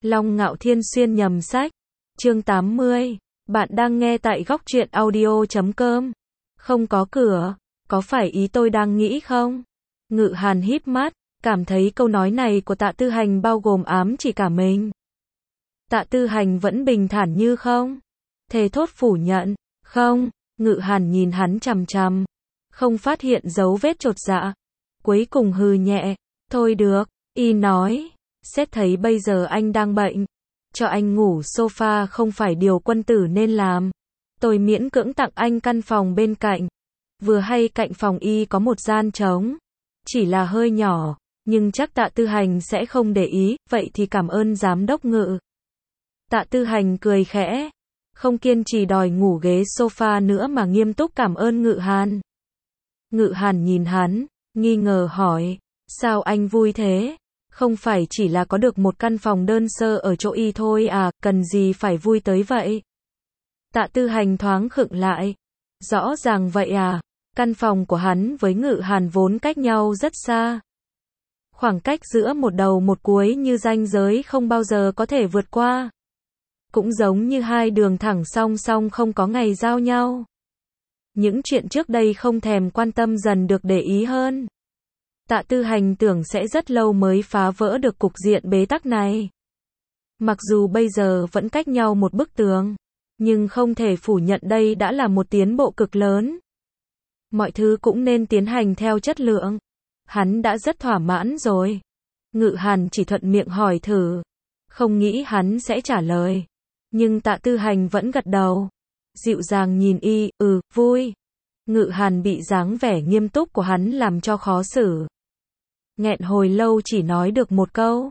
Long Ngạo Thiên xuyên nhầm sách. Chương 80. Bạn đang nghe tại góc truyện audio.com. Không có cửa, có phải ý tôi đang nghĩ không? Ngự Hàn híp mắt, cảm thấy câu nói này của Tạ Tư Hành bao gồm ám chỉ cả mình. Tạ Tư Hành vẫn bình thản như không. Thề thốt phủ nhận, không. Ngự Hàn nhìn hắn chằm chằm, không phát hiện dấu vết chột dạ. Cuối cùng hừ nhẹ, thôi được, y nói, xét thấy bây giờ anh đang bệnh, cho anh ngủ sofa không phải điều quân tử nên làm. Tôi miễn cưỡng tặng anh căn phòng bên cạnh. Vừa hay cạnh phòng y có một gian trống, chỉ là hơi nhỏ, nhưng chắc Tạ Tư Hành sẽ không để ý, vậy thì cảm ơn giám đốc Ngự. Tạ Tư Hành cười khẽ, không kiên trì đòi ngủ ghế sofa nữa mà nghiêm túc cảm ơn Ngự Hàn. Ngự Hàn nhìn hắn, nghi ngờ hỏi, sao anh vui thế? Không phải chỉ là có được một căn phòng đơn sơ ở chỗ y thôi à, cần gì phải vui tới vậy? Tạ Tư Hành thoáng khựng lại. Rõ ràng vậy à, căn phòng của hắn với Ngự Hàn vốn cách nhau rất xa. Khoảng cách giữa một đầu một cuối như ranh giới không bao giờ có thể vượt qua. Cũng giống như hai đường thẳng song song không có ngày giao nhau. Những chuyện trước đây không thèm quan tâm dần được để ý hơn. Tạ Tư Hành tưởng sẽ rất lâu mới phá vỡ được cục diện bế tắc này. Mặc dù bây giờ vẫn cách nhau một bức tường, nhưng không thể phủ nhận đây đã là một tiến bộ cực lớn. Mọi thứ cũng nên tiến hành theo chất lượng. Hắn đã rất thỏa mãn rồi. Ngự Hàn chỉ thuận miệng hỏi thử. Không nghĩ hắn sẽ trả lời. Nhưng Tạ Tư Hành vẫn gật đầu. Dịu dàng nhìn y, vui. Ngự Hàn bị dáng vẻ nghiêm túc của hắn làm cho khó xử. Nghẹn hồi lâu chỉ nói được một câu.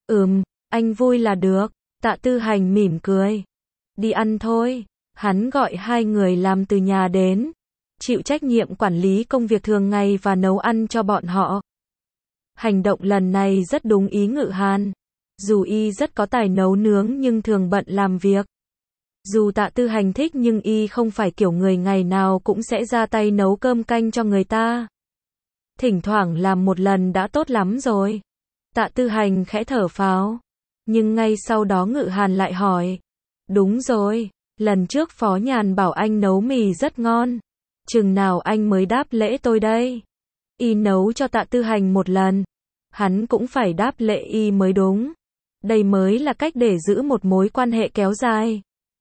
Anh vui là được. Tạ Tư Hành mỉm cười. Đi ăn thôi. Hắn gọi hai người làm từ nhà đến, chịu trách nhiệm quản lý công việc thường ngày và nấu ăn cho bọn họ. Hành động lần này rất đúng ý Ngự Hàn. Dù y rất có tài nấu nướng nhưng thường bận làm việc. Dù Tạ Tư Hành thích nhưng y không phải kiểu người ngày nào cũng sẽ ra tay nấu cơm canh cho người ta. Thỉnh thoảng làm một lần đã tốt lắm rồi. Tạ Tư Hành khẽ thở phào. Nhưng ngay sau đó Ngự Hàn lại hỏi. Đúng rồi, lần trước Phó Nhàn bảo anh nấu mì rất ngon. Chừng nào anh mới đáp lễ tôi đây? Y nấu cho Tạ Tư Hành một lần, hắn cũng phải đáp lễ y mới đúng. Đây mới là cách để giữ một mối quan hệ kéo dài.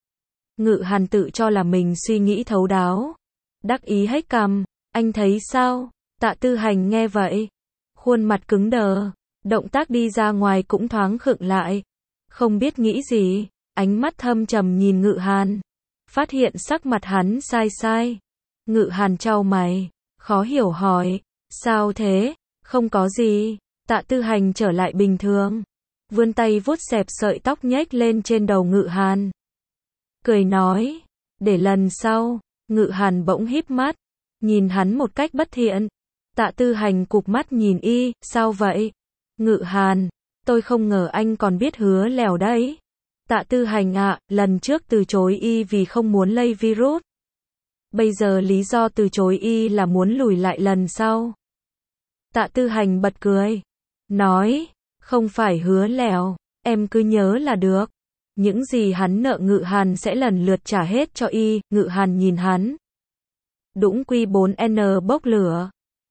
Ngự Hàn tự cho là mình suy nghĩ thấu đáo. Đắc ý hếch cằm, anh thấy sao? Tạ Tư Hành nghe vậy, khuôn mặt cứng đờ, động tác đi ra ngoài cũng thoáng khựng lại. Không biết nghĩ gì, ánh mắt thâm trầm nhìn Ngự Hàn. Phát hiện sắc mặt hắn sai sai. Ngự Hàn chau mày, khó hiểu hỏi, sao thế? Không có gì. Tạ Tư Hành trở lại bình thường, vươn tay vuốt xẹp sợi tóc nhếch lên trên đầu Ngự Hàn. Cười nói, để lần sau. Ngự Hàn bỗng híp mắt, nhìn hắn một cách bất thiện. Tạ Tư Hành cụp mắt nhìn y, sao vậy? Ngự Hàn, tôi không ngờ anh còn biết hứa lèo đấy. Tạ Tư Hành lần trước từ chối y vì không muốn lây virus. Bây giờ lý do từ chối y là muốn lùi lại lần sau. Tạ Tư Hành bật cười, nói, không phải hứa lèo, em cứ nhớ là được. Những gì hắn nợ Ngự Hàn sẽ lần lượt trả hết cho y. Ngự Hàn nhìn hắn. Đũng Q4N bốc lửa.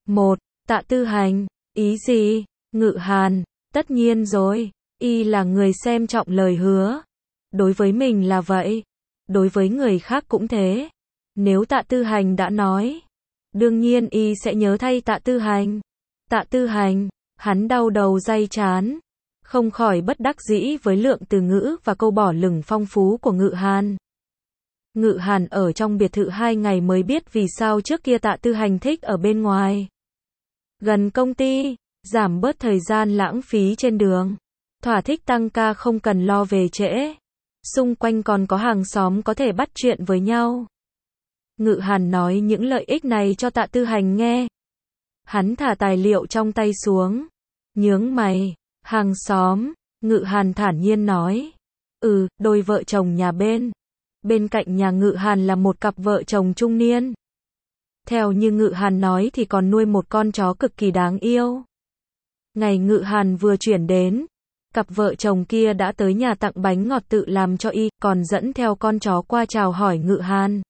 Tạ Tư Hành, ý gì? Ngự Hàn, tất nhiên rồi, y là người xem trọng lời hứa. Đối với mình là vậy, đối với người khác cũng thế. Nếu Tạ Tư Hành đã nói, đương nhiên y sẽ nhớ thay Tạ Tư Hành. Tạ Tư Hành, hắn đau đầu day chán, không khỏi bất đắc dĩ với lượng từ ngữ và câu bỏ lửng phong phú của Ngự Hàn. Ngự Hàn ở trong biệt thự 2 ngày mới biết vì sao trước kia Tạ Tư Hành thích ở bên ngoài. Gần công ty, giảm bớt thời gian lãng phí trên đường. Thỏa thích tăng ca không cần lo về trễ. Xung quanh còn có hàng xóm có thể bắt chuyện với nhau. Ngự Hàn nói những lợi ích này cho Tạ Tư Hành nghe. Hắn thả tài liệu trong tay xuống, nhướng mày, hàng xóm. Ngự Hàn thản nhiên nói, đôi vợ chồng nhà bên cạnh nhà Ngự Hàn là một cặp vợ chồng trung niên. Theo như Ngự Hàn nói thì còn nuôi một con chó cực kỳ đáng yêu. Ngày Ngự Hàn vừa chuyển đến, Cặp vợ chồng kia đã tới nhà tặng bánh ngọt tự làm cho y, còn dẫn theo con chó qua chào hỏi Ngự Hàn.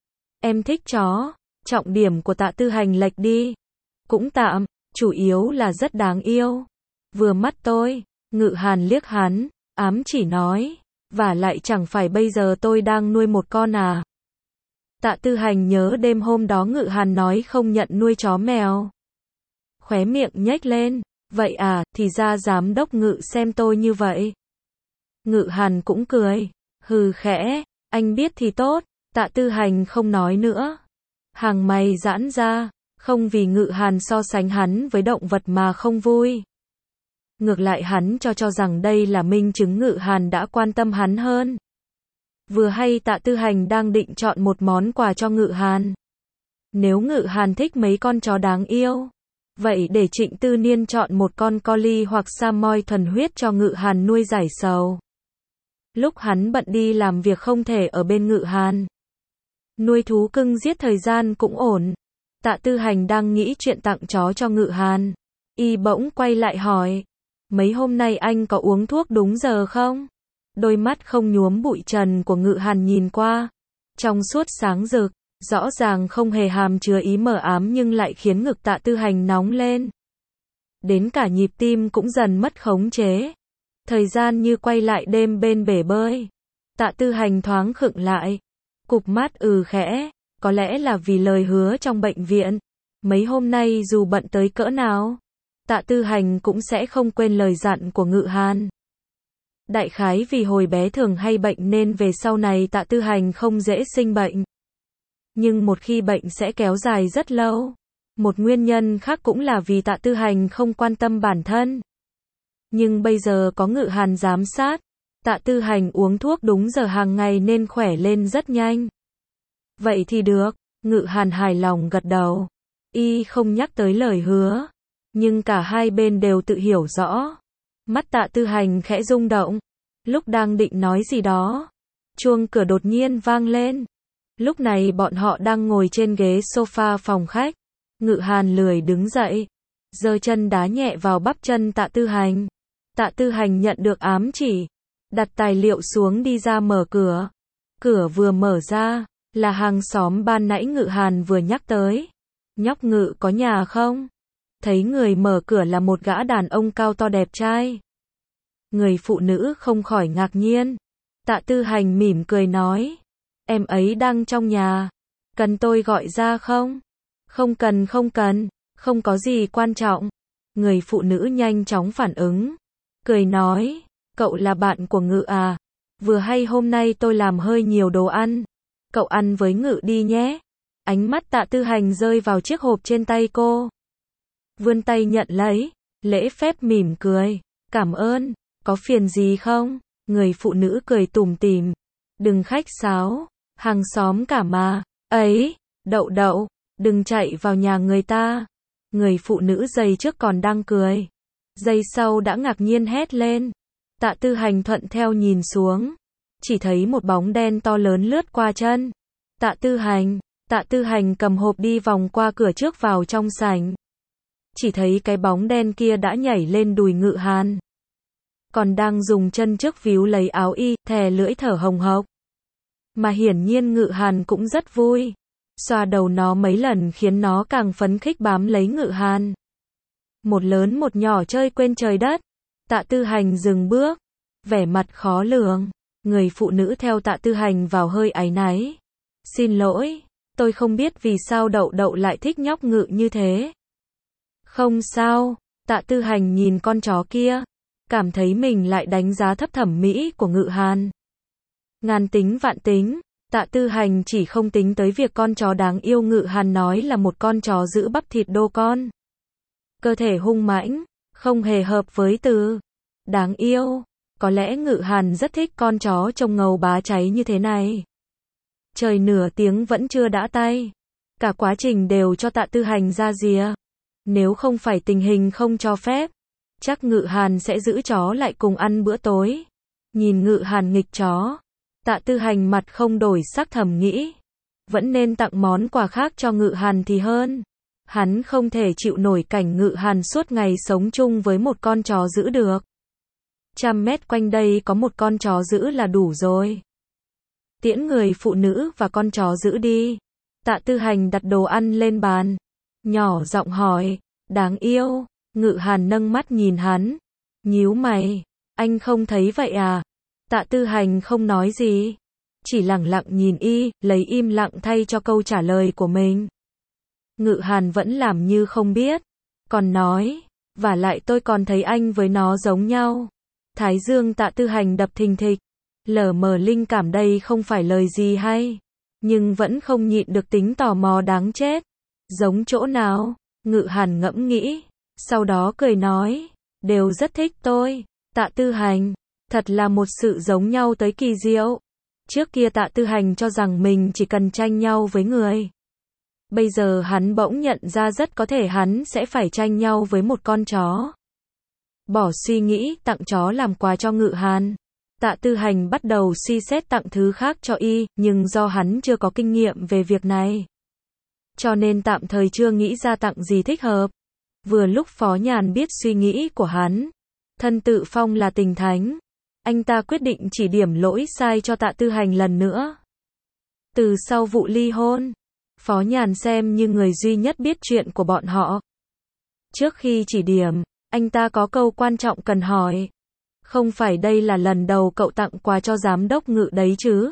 Em thích chó, trọng điểm của Tạ Tư Hành lệch đi. Cũng tạm, chủ yếu là rất đáng yêu. Vừa mắt tôi, Ngự Hàn liếc hắn, ám chỉ nói, vả lại chẳng phải bây giờ tôi đang nuôi một con à. Tạ Tư Hành nhớ đêm hôm đó Ngự Hàn nói không nhận nuôi chó mèo. Khóe miệng nhếch lên, vậy à, thì ra giám đốc Ngự xem tôi như vậy. Ngự Hàn cũng cười, hừ khẽ, anh biết thì tốt. Tạ Tư Hành không nói nữa. Hàng mày giãn ra, không vì Ngự Hàn so sánh hắn với động vật mà không vui. Ngược lại hắn cho rằng đây là minh chứng Ngự Hàn đã quan tâm hắn hơn. Vừa hay Tạ Tư Hành đang định chọn một món quà cho Ngự Hàn. Nếu Ngự Hàn thích mấy con chó đáng yêu, vậy để Trịnh Tư Niên chọn một con collie hoặc Samoyed thuần huyết cho Ngự Hàn nuôi giải sầu. Lúc hắn bận đi làm việc không thể ở bên Ngự Hàn. Nuôi thú cưng giết thời gian cũng ổn. Tạ Tư Hành đang nghĩ chuyện tặng chó cho Ngự Hàn. Y bỗng quay lại hỏi, mấy hôm nay anh có uống thuốc đúng giờ không? Đôi mắt không nhuốm bụi trần của Ngự Hàn nhìn qua, trong suốt sáng rực, rõ ràng không hề hàm chứa ý mờ ám nhưng lại khiến ngực Tạ Tư Hành nóng lên. Đến cả nhịp tim cũng dần mất khống chế. Thời gian như quay lại đêm bên bể bơi. Tạ Tư Hành thoáng khựng lại, cụp mắt khẽ, có lẽ là vì lời hứa trong bệnh viện. Mấy hôm nay dù bận tới cỡ nào, Tạ Tư Hành cũng sẽ không quên lời dặn của Ngự Hàn. Đại khái vì hồi bé thường hay bệnh nên về sau này Tạ Tư Hành không dễ sinh bệnh. Nhưng một khi bệnh sẽ kéo dài rất lâu. Một nguyên nhân khác cũng là vì Tạ Tư Hành không quan tâm bản thân. Nhưng bây giờ có Ngự Hàn giám sát, Tạ Tư Hành uống thuốc đúng giờ hàng ngày nên khỏe lên rất nhanh. Vậy thì được, Ngự Hàn hài lòng gật đầu. Y không nhắc tới lời hứa, nhưng cả hai bên đều tự hiểu rõ. Mắt Tạ Tư Hành khẽ rung động. Lúc đang định nói gì đó, chuông cửa đột nhiên vang lên. Lúc này bọn họ đang ngồi trên ghế sofa phòng khách. Ngự Hàn lười đứng dậy, giơ chân đá nhẹ vào bắp chân Tạ Tư Hành. Tạ Tư Hành nhận được ám chỉ, đặt tài liệu xuống đi ra mở cửa. Cửa vừa mở ra, là hàng xóm ban nãy Ngự Hàn vừa nhắc tới. Nhóc Ngự có nhà không? Thấy người mở cửa là một gã đàn ông cao to đẹp trai. Người phụ nữ không khỏi ngạc nhiên. Tạ Tư Hành mỉm cười nói, em ấy đang trong nhà. Cần tôi gọi ra không? Không cần, không có gì quan trọng. Người phụ nữ nhanh chóng phản ứng, cười nói, cậu là bạn của Ngự à? Vừa hay hôm nay tôi làm hơi nhiều đồ ăn. Cậu ăn với Ngự đi nhé. Ánh mắt Tạ Tư Hành rơi vào chiếc hộp trên tay cô. Vươn tay nhận lấy, lễ phép mỉm cười, cảm ơn, có phiền gì không? Người phụ nữ cười tủm tỉm, đừng khách sáo, hàng xóm cả mà. Ấy, Đậu, đừng chạy vào nhà người ta. Người phụ nữ giây trước còn đang cười, giây sau đã ngạc nhiên hét lên. Tạ Tư Hành thuận theo nhìn xuống, chỉ thấy một bóng đen to lớn lướt qua chân Tạ Tư Hành cầm hộp đi vòng qua cửa trước vào trong sảnh. Chỉ thấy cái bóng đen kia đã nhảy lên đùi Ngự Hàn, còn đang dùng chân trước víu lấy áo y, thè lưỡi thở hồng hộc. Mà hiển nhiên Ngự Hàn cũng rất vui, xoa đầu nó mấy lần khiến nó càng phấn khích bám lấy Ngự Hàn. Một lớn một nhỏ chơi quên trời đất. Tạ Tư Hành dừng bước, vẻ mặt khó lường. Người phụ nữ theo Tạ Tư Hành vào hơi áy náy. Xin lỗi, tôi không biết vì sao Đậu lại thích nhóc Ngự như thế. Không sao, Tạ Tư Hành nhìn con chó kia, cảm thấy mình lại đánh giá thấp thẩm mỹ của Ngự Hàn. Ngàn tính vạn tính, Tạ Tư Hành chỉ không tính tới việc con chó đáng yêu Ngự Hàn nói là một con chó giữ bắp thịt đô con. Cơ thể hung mãnh, không hề hợp với từ đáng yêu. Có lẽ Ngự Hàn rất thích con chó trông ngầu bá cháy như thế này. Trời nửa tiếng vẫn chưa đã tay. Cả quá trình đều cho Tạ Tư Hành ra rìa. Nếu không phải tình hình không cho phép, chắc Ngự Hàn sẽ giữ chó lại cùng ăn bữa tối. Nhìn Ngự Hàn nghịch chó, Tạ Tư Hành mặt không đổi sắc thầm nghĩ, vẫn nên tặng món quà khác cho Ngự Hàn thì hơn. Hắn không thể chịu nổi cảnh Ngự Hàn suốt ngày sống chung với một con chó dữ được. 100 mét quanh đây có một con chó giữ là đủ rồi. Tiễn người phụ nữ và con chó giữ đi. Tạ Tư Hành đặt đồ ăn lên bàn. Nhỏ giọng hỏi, đáng yêu. Ngự Hàn nâng mắt nhìn hắn. Nhíu mày, anh không thấy vậy à? Tạ Tư Hành không nói gì. Chỉ lẳng lặng nhìn y, lấy im lặng thay cho câu trả lời của mình. Ngự Hàn vẫn làm như không biết. Còn nói, vả lại tôi còn thấy anh với nó giống nhau. Thái dương Tạ Tư Hành đập thình thịch. Lờ mờ linh cảm đây không phải lời gì hay. Nhưng vẫn không nhịn được tính tò mò đáng chết. Giống chỗ nào? Ngự Hàn ngẫm nghĩ. Sau đó cười nói. Đều rất thích tôi. Tạ Tư Hành. Thật là một sự giống nhau tới kỳ diệu. Trước kia Tạ Tư Hành cho rằng mình chỉ cần tranh nhau với người. Bây giờ hắn bỗng nhận ra rất có thể hắn sẽ phải tranh nhau với một con chó. Bỏ suy nghĩ tặng chó làm quà cho Ngự Hàn. Tạ Tư Hành bắt đầu suy xét tặng thứ khác cho y, nhưng do hắn chưa có kinh nghiệm về việc này. Cho nên tạm thời chưa nghĩ ra tặng gì thích hợp. Vừa lúc Phó Nhàn biết suy nghĩ của hắn. Thân tự phong là tình thánh. Anh ta quyết định chỉ điểm lỗi sai cho Tạ Tư Hành lần nữa. Từ sau vụ ly hôn, Phó Nhàn xem như người duy nhất biết chuyện của bọn họ. Trước khi chỉ điểm, anh ta có câu quan trọng cần hỏi. Không phải đây là lần đầu cậu tặng quà cho giám đốc Ngự đấy chứ?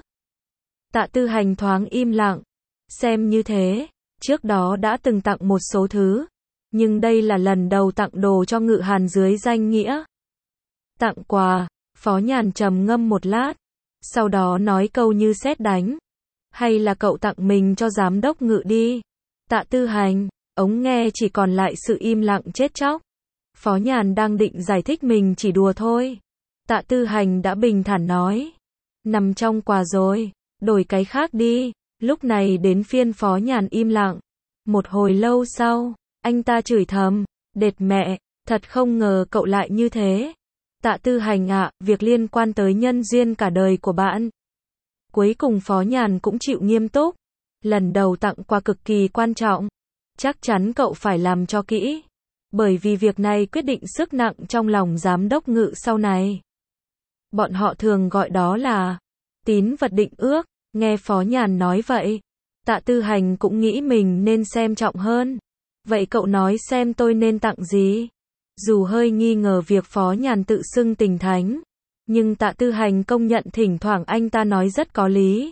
Tạ Tư Hành thoáng im lặng. Xem như thế, trước đó đã từng tặng một số thứ. Nhưng đây là lần đầu tặng đồ cho Ngự Hàn dưới danh nghĩa. Tặng quà, Phó Nhàn trầm ngâm một lát. Sau đó nói câu như sét đánh. Hay là cậu tặng mình cho giám đốc Ngự đi? Tạ Tư Hành, ống nghe chỉ còn lại sự im lặng chết chóc. Phó Nhàn đang định giải thích mình chỉ đùa thôi. Tạ Tư Hành đã bình thản nói. Nằm trong quà rồi, đổi cái khác đi. Lúc này đến phiên Phó Nhàn im lặng. Một hồi lâu sau, anh ta chửi thầm. Đệt mẹ, thật không ngờ cậu lại như thế. Tạ Tư Hành ạ, việc liên quan tới nhân duyên cả đời của bạn. Cuối cùng Phó Nhàn cũng chịu nghiêm túc. Lần đầu tặng quà cực kỳ quan trọng. Chắc chắn cậu phải làm cho kỹ. Bởi vì việc này quyết định sức nặng trong lòng giám đốc Ngự sau này. Bọn họ thường gọi đó là tín vật định ước. Nghe Phó Nhàn nói vậy, Tạ Tư Hành cũng nghĩ mình nên xem trọng hơn. Vậy cậu nói xem tôi nên tặng gì? Dù hơi nghi ngờ việc Phó Nhàn tự xưng tình thánh, nhưng Tạ Tư Hành công nhận thỉnh thoảng anh ta nói rất có lý.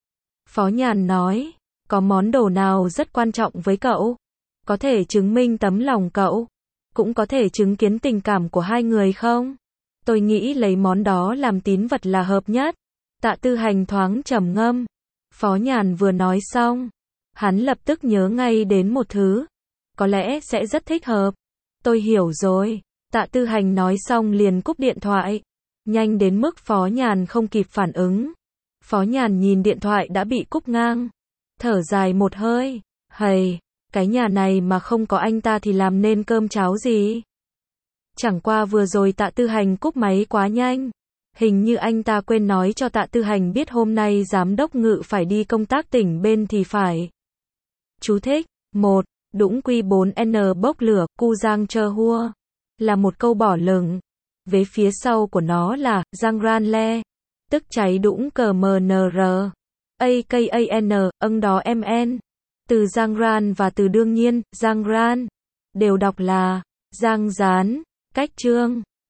Phó Nhàn nói, có món đồ nào rất quan trọng với cậu? Có thể chứng minh tấm lòng cậu, cũng có thể chứng kiến tình cảm của hai người không? Tôi nghĩ lấy món đó làm tín vật là hợp nhất. Tạ Tư Hành thoáng trầm ngâm. Phó Nhàn vừa nói xong, hắn lập tức nhớ ngay đến một thứ. Có lẽ sẽ rất thích hợp. Tôi hiểu rồi. Tạ Tư Hành nói xong liền cúp điện thoại. Nhanh đến mức Phó Nhàn không kịp phản ứng. Phó Nhàn nhìn điện thoại đã bị cúp ngang. Thở dài một hơi. Hầy, cái nhà này mà không có anh ta thì làm nên cơm cháo gì? Chẳng qua vừa rồi Tạ Tư Hành cúp máy quá nhanh. Hình như anh ta quên nói cho Tạ Tư Hành biết hôm nay giám đốc Ngự phải đi công tác tỉnh bên thì phải. Chú thích. 1. Đũng Q4N bốc lửa, cu giang chơ hua. Là một câu bỏ lửng. Vế phía sau của nó là, giang ran le. Tức cháy đũng cờ MNR. AKAN, âng đó MN. Từ giang ran và từ đương nhiên, giang ran. Đều đọc là, giang rán. Cách chương.